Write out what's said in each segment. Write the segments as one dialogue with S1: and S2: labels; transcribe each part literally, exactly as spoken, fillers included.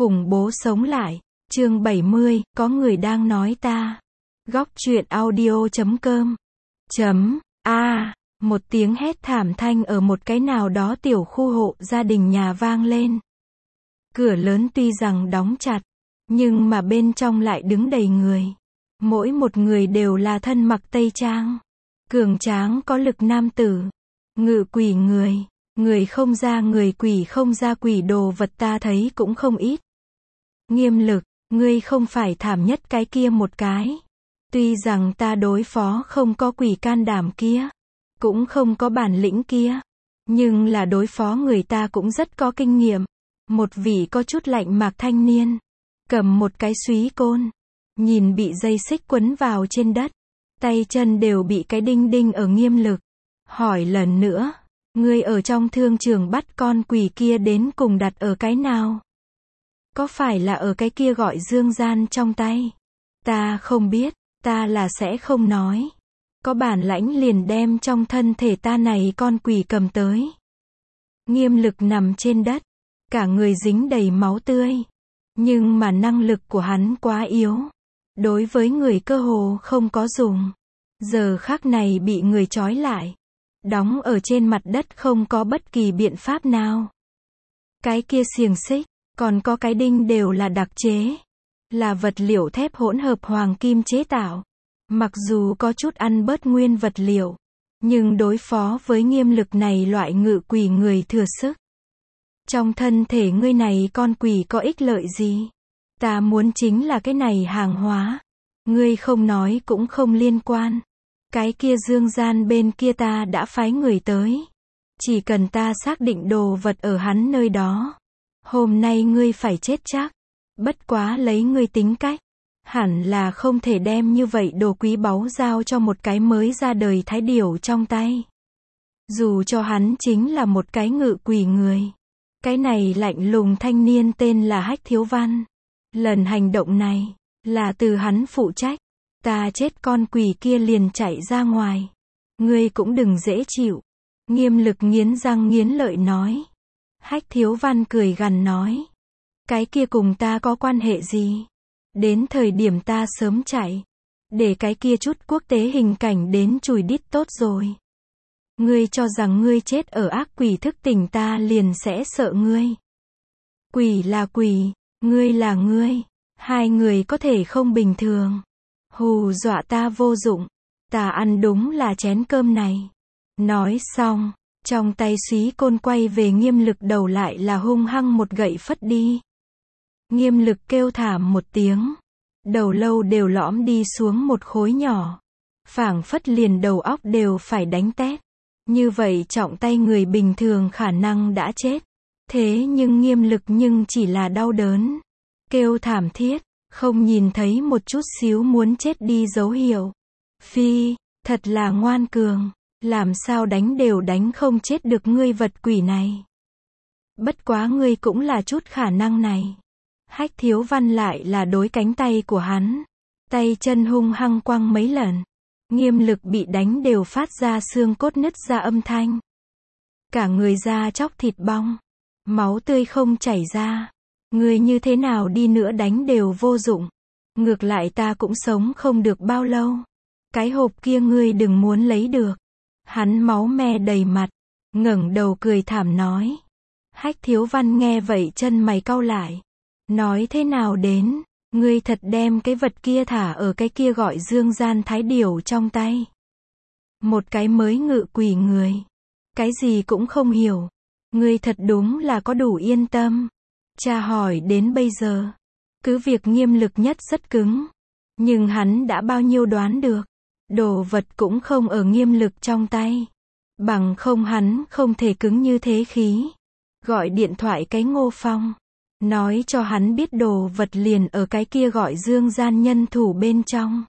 S1: Khủng bố sống lại. Chương bảy mươi, có người đang nói ta. Góc truyện audio chấm com. Chấm, a, một tiếng hét thảm thanh ở một cái nào đó tiểu khu hộ gia đình nhà vang lên. Cửa lớn tuy rằng đóng chặt, nhưng mà bên trong lại đứng đầy người. Mỗi một người đều là thân mặc tây trang. Cường tráng có lực nam tử. Ngự quỷ người. Người không ra người quỷ không ra quỷ đồ vật ta thấy cũng không ít. Nghiêm Lực, ngươi không phải thảm nhất cái kia một cái. Tuy rằng ta đối phó không có quỷ can đảm kia, cũng không có bản lĩnh kia, nhưng là đối phó người ta cũng rất có kinh nghiệm. Một vị có chút lạnh mạc thanh niên, cầm một cái súy côn, nhìn bị dây xích quấn vào trên đất, tay chân đều bị cái đinh đinh ở Nghiêm Lực. Hỏi lần nữa, ngươi ở trong thương trường bắt con quỷ kia đến cùng đặt ở cái nào? Có phải là ở cái kia gọi dương gian trong tay? Ta không biết, ta là sẽ không nói. Có bản lãnh liền đem trong thân thể ta này con quỷ cầm tới. Nghiêm Lực nằm trên đất, cả người dính đầy máu tươi. Nhưng mà năng lực của hắn quá yếu. Đối với người cơ hồ không có dùng. Giờ khắc này bị người trói lại. Đóng ở trên mặt đất không có bất kỳ biện pháp nào. Cái kia xiềng xích, còn có cái đinh đều là đặc chế. Là vật liệu thép hỗn hợp hoàng kim chế tạo. Mặc dù có chút ăn bớt nguyên vật liệu, nhưng đối phó với Nghiêm Lực này loại ngự quỷ người thừa sức. Trong thân thể ngươi này con quỷ có ích lợi gì? Ta muốn chính là cái này hàng hóa. Ngươi không nói cũng không liên quan. Cái kia dương gian bên kia ta đã phái người tới. Chỉ cần ta xác định đồ vật ở hắn nơi đó. Hôm nay ngươi phải chết chắc. Bất quá lấy ngươi tính cách. Hẳn là không thể đem như vậy đồ quý báu giao cho một cái mới ra đời thái điểu trong tay. Dù cho hắn chính là một cái ngự quỷ người. Cái này lạnh lùng thanh niên tên là Hách Thiếu Văn. Lần hành động này, là từ hắn phụ trách. Ta chết con quỷ kia liền chạy ra ngoài. Ngươi cũng đừng dễ chịu. Nghiêm Lực nghiến răng nghiến lợi nói. Hách Thiếu Văn cười gằn nói. Cái kia cùng ta có quan hệ gì? Đến thời điểm ta sớm chạy. Để cái kia chút quốc tế hình cảnh đến chùi đít tốt rồi. Ngươi cho rằng ngươi chết ở ác quỷ thức tỉnh ta liền sẽ sợ ngươi. Quỷ là quỷ, ngươi là ngươi. Hai người có thể không bình thường. Hù dọa ta vô dụng. Ta ăn đúng là chén cơm này. Nói xong, trong tay súy côn quay về Nghiêm Lực đầu lại là hung hăng một gậy phất đi. Nghiêm Lực kêu thảm một tiếng. Đầu lâu đều lõm đi xuống một khối nhỏ. Phảng phất liền đầu óc đều phải đánh tét. Như vậy trọng tay người bình thường khả năng đã chết. Thế nhưng Nghiêm Lực nhưng chỉ là đau đớn. Kêu thảm thiết. Không nhìn thấy một chút xíu muốn chết đi dấu hiệu. Phi, thật là ngoan cường. Làm sao đánh đều đánh không chết được ngươi vật quỷ này. Bất quá ngươi cũng là chút khả năng này. Hách Thiếu Văn lại là đối cánh tay của hắn. Tay chân hung hăng quăng mấy lần. Nghiêm Lực bị đánh đều phát ra xương cốt nứt ra âm thanh. Cả người da chóc thịt bong. Máu tươi không chảy ra. Người như thế nào đi nữa đánh đều vô dụng. Ngược lại ta cũng sống không được bao lâu. Cái hộp kia ngươi đừng muốn lấy được. Hắn máu me đầy mặt. Ngẩng đầu cười thảm nói. Hách Thiếu Văn nghe vậy chân mày cau lại. Nói thế nào đến, ngươi thật đem cái vật kia thả ở cái kia gọi dương gian thái điểu trong tay. Một cái mới ngự quỷ người. Cái gì cũng không hiểu. Ngươi thật đúng là có đủ yên tâm. Cha hỏi đến bây giờ. Cứ việc Nghiêm Lực nhất rất cứng. Nhưng hắn đã bao nhiêu đoán được. Đồ vật cũng không ở Nghiêm Lực trong tay. Bằng không hắn không thể cứng như thế khí. Gọi điện thoại cái Ngô Phong. Nói cho hắn biết đồ vật liền ở cái kia gọi dương gian nhân thủ bên trong.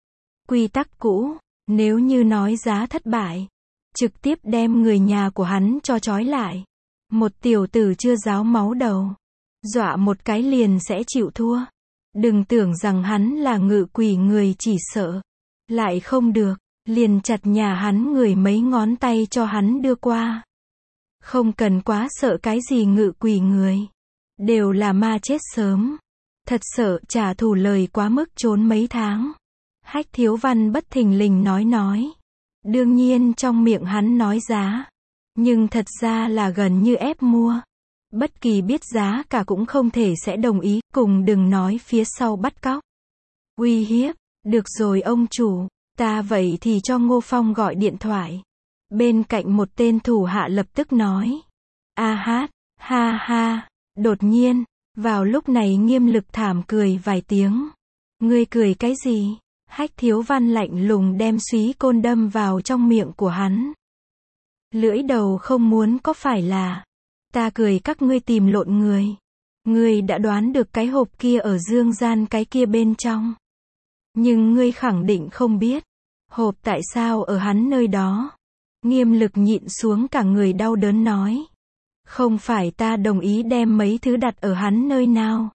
S1: Quy tắc cũ, nếu như nói giá thất bại, trực tiếp đem người nhà của hắn cho trói lại. Một tiểu tử chưa ráo máu đầu, dọa một cái liền sẽ chịu thua. Đừng tưởng rằng hắn là ngự quỷ người chỉ sợ. Lại không được, liền chặt nhà hắn người mấy ngón tay cho hắn đưa qua. Không cần quá sợ cái gì ngự quỷ người. đều là ma chết sớm. Thật sợ trả thù lời quá mức trốn mấy tháng. Hách Thiếu Văn bất thình lình nói nói. Đương nhiên trong miệng hắn nói giá. Nhưng thật ra là gần như ép mua. Bất kỳ biết giá cả cũng không thể sẽ đồng ý, cùng đừng nói phía sau bắt cóc. Uy hiếp, được rồi ông chủ, ta vậy thì cho Ngô Phong gọi điện thoại. Bên cạnh một tên thủ hạ lập tức nói. A hát, ha ha, đột nhiên, vào lúc này Nghiêm Lực thảm cười vài tiếng. Ngươi cười cái gì? Hách Thiếu Văn lạnh lùng đem súy côn đâm vào trong miệng của hắn. Lưỡi đầu không muốn có phải là, ta cười các ngươi tìm lộn người. Ngươi đã đoán được cái hộp kia ở dương gian cái kia bên trong. Nhưng ngươi khẳng định không biết, hộp tại sao ở hắn nơi đó. Nghiêm Lực nhịn xuống cả người đau đớn nói. Không phải ta đồng ý đem mấy thứ đặt ở hắn nơi nào.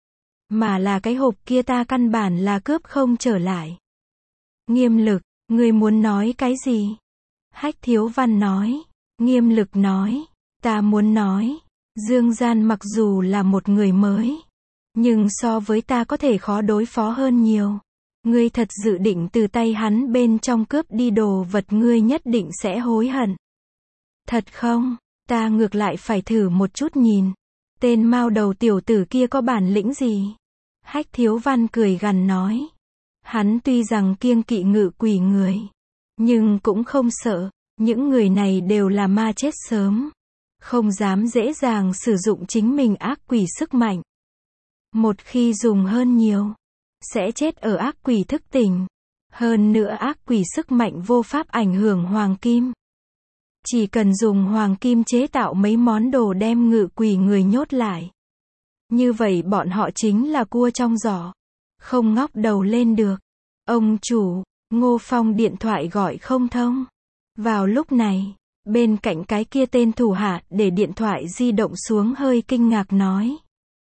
S1: Mà là cái hộp kia ta căn bản là cướp không trở lại. Nghiêm Lực, ngươi muốn nói cái gì? Hách Thiếu Văn nói. Nghiêm Lực nói. Ta muốn nói. Dương Gian mặc dù là một người mới. Nhưng so với ta có thể khó đối phó hơn nhiều. Ngươi thật dự định từ tay hắn bên trong cướp đi đồ vật, ngươi nhất định sẽ hối hận. Thật không? Ta ngược lại phải thử một chút nhìn. Tên mao đầu tiểu tử kia có bản lĩnh gì? Hách Thiếu Văn cười gằn nói. Hắn tuy rằng kiêng kỵ ngự quỷ người. Nhưng cũng không sợ. Những người này đều là ma chết sớm. Không dám dễ dàng sử dụng chính mình ác quỷ sức mạnh. Một khi dùng hơn nhiều, sẽ chết ở ác quỷ thức tỉnh. Hơn nữa ác quỷ sức mạnh vô pháp ảnh hưởng hoàng kim. Chỉ cần dùng hoàng kim chế tạo mấy món đồ đem ngự quỷ người nhốt lại. Như vậy bọn họ chính là cua trong giỏ. Không ngóc đầu lên được. Ông chủ, Ngô Phong điện thoại gọi không thông. Vào lúc này, bên cạnh cái kia tên thủ hạ để điện thoại di động xuống hơi kinh ngạc nói.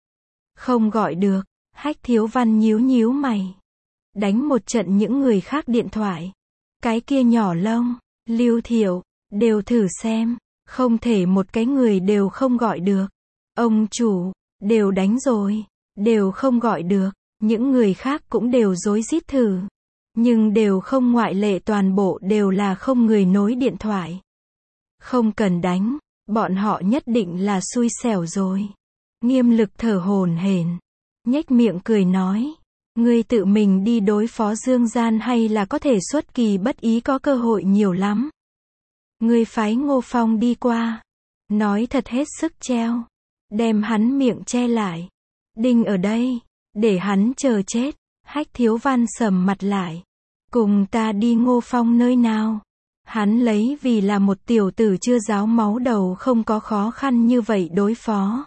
S1: Không gọi được. Hách Thiếu Văn nhíu nhíu mày. Đánh một trận những người khác điện thoại. Cái kia nhỏ lông, Lưu Thiệu, đều thử xem. Không thể một cái người đều không gọi được. Ông chủ, đều đánh rồi. Đều không gọi được. Những người khác cũng đều rối rít thử. Nhưng đều không ngoại lệ, toàn bộ đều là không người nối điện thoại. Không cần đánh. Bọn họ nhất định là xui xẻo rồi. Nghiêm Lực thở hổn hển. Nhếch miệng cười nói. Ngươi tự mình đi đối phó Dương Gian hay là có thể xuất kỳ bất ý, có cơ hội nhiều lắm. Ngươi phái Ngô Phong đi qua. Nói thật hết sức treo. Đem hắn miệng che lại. Đinh ở đây. Để hắn chờ chết. Hách Thiếu Văn sầm mặt lại. Cùng ta đi Ngô Phong nơi nào? Hắn lấy vì là một tiểu tử chưa ráo máu đầu không có khó khăn như vậy đối phó.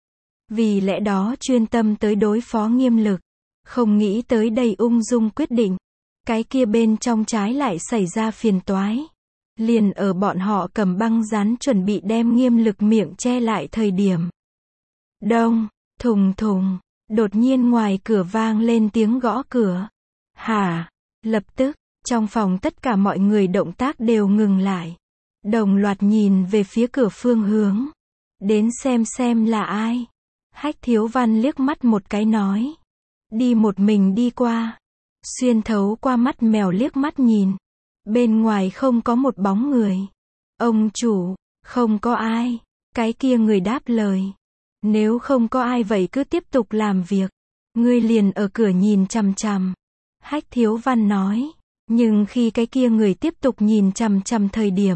S1: Vì lẽ đó chuyên tâm tới đối phó Nghiêm Lực. Không nghĩ tới đây ung dung quyết định. Cái kia bên trong trái lại xảy ra phiền toái. Liền ở bọn họ cầm băng dán chuẩn bị đem Nghiêm Lực miệng che lại thời điểm. Đông, thùng thùng, đột nhiên ngoài cửa vang lên tiếng gõ cửa. Hả? Lập tức, trong phòng tất cả mọi người động tác đều ngừng lại. Đồng loạt nhìn về phía cửa phương hướng. Đến xem xem là ai. Hách Thiếu Văn liếc mắt một cái nói. Đi một mình đi qua. Xuyên thấu qua mắt mèo liếc mắt nhìn. Bên ngoài không có một bóng người. Ông chủ, không có ai. Cái kia người đáp lời. Nếu không có ai vậy cứ tiếp tục làm việc. Ngươi liền ở cửa nhìn chằm chằm. Hách Thiếu Văn nói. Nhưng khi cái kia người tiếp tục nhìn chằm chằm thời điểm.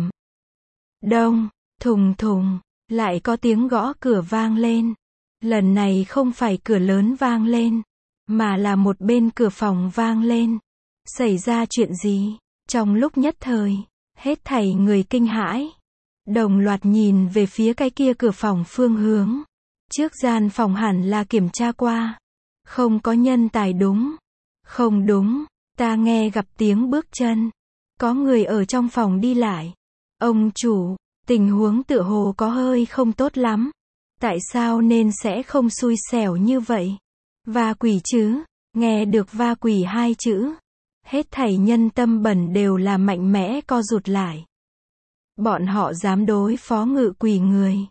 S1: Đông, thùng thùng, lại có tiếng gõ cửa vang lên. Lần này không phải cửa lớn vang lên, mà là một bên cửa phòng vang lên. Xảy ra chuyện gì? Trong lúc nhất thời, hết thảy người kinh hãi. Đồng loạt nhìn về phía cái kia cửa phòng phương hướng. Trước gian phòng hẳn là kiểm tra qua. Không có nhân tài đúng. Không đúng, ta nghe gặp tiếng bước chân. Có người ở trong phòng đi lại. Ông chủ, tình huống tựa hồ có hơi không tốt lắm. Tại sao nên sẽ không xui xẻo như vậy? Va quỷ chứ? Nghe được va quỷ hai chữ. Hết thảy nhân tâm bẩn đều là mạnh mẽ co rụt lại. Bọn họ dám đối phó ngự quỷ người.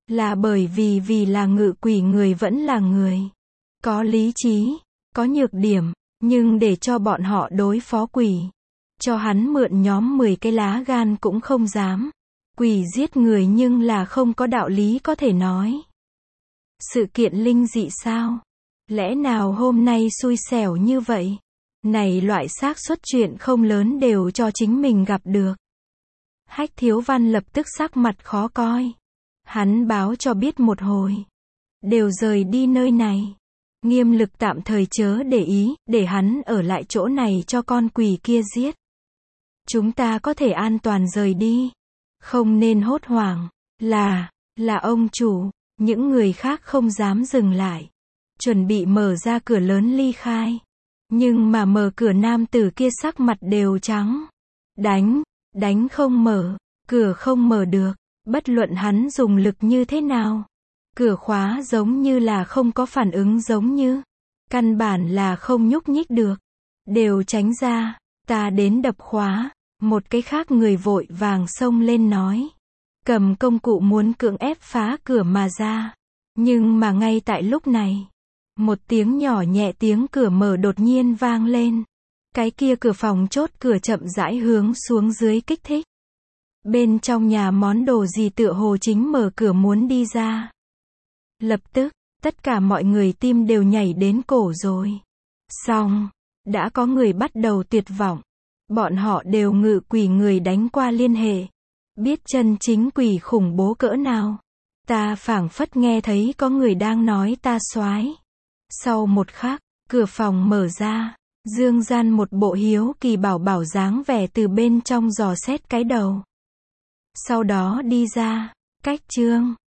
S1: Là bởi vì vì là ngự quỷ người vẫn là người. Có lý trí, có nhược điểm, nhưng để cho bọn họ đối phó quỷ. Cho hắn mượn nhóm mười cái lá gan cũng không dám. Quỷ giết người nhưng là không có đạo lý có thể nói. Sự kiện linh dị sao? Lẽ nào hôm nay xui xẻo như vậy? Này loại xác suất chuyện không lớn đều cho chính mình gặp được. Hách Thiếu Văn lập tức sắc mặt khó coi. Hắn báo cho biết một hồi. Đều rời đi nơi này. Nghiêm lực tạm thời chớ để ý, để hắn ở lại chỗ này cho con quỷ kia giết. Chúng ta có thể an toàn rời đi. Không nên hốt hoảng. Là, là ông chủ. Những người khác không dám dừng lại. Chuẩn bị mở ra cửa lớn ly khai. Nhưng mà mở cửa nam tử kia sắc mặt đều trắng. Đánh, đánh không mở. Cửa không mở được. Bất luận hắn dùng lực như thế nào. Cửa khóa giống như là không có phản ứng giống như. Căn bản là không nhúc nhích được. Đều tránh ra. Ta đến đập khóa. Một cái khác người vội vàng xông lên nói. Cầm công cụ muốn cưỡng ép phá cửa mà ra. Nhưng mà ngay tại lúc này. Một tiếng nhỏ nhẹ tiếng cửa mở đột nhiên vang lên. Cái kia cửa phòng chốt cửa chậm rãi hướng xuống dưới kích thích. Bên trong nhà món đồ gì tựa hồ chính mở cửa muốn đi ra. Lập tức, tất cả mọi người tim đều nhảy đến cổ rồi. Xong, đã có người bắt đầu tuyệt vọng. Bọn họ đều ngự quỷ người đánh qua liên hệ. Biết chân chính quỷ khủng bố cỡ nào. Ta phảng phất nghe thấy có người đang nói ta soái. Sau một khắc, cửa phòng mở ra. Dương Gian một bộ hiếu kỳ bảo bảo dáng vẻ từ bên trong dò xét cái đầu. Sau đó đi ra. Cách chương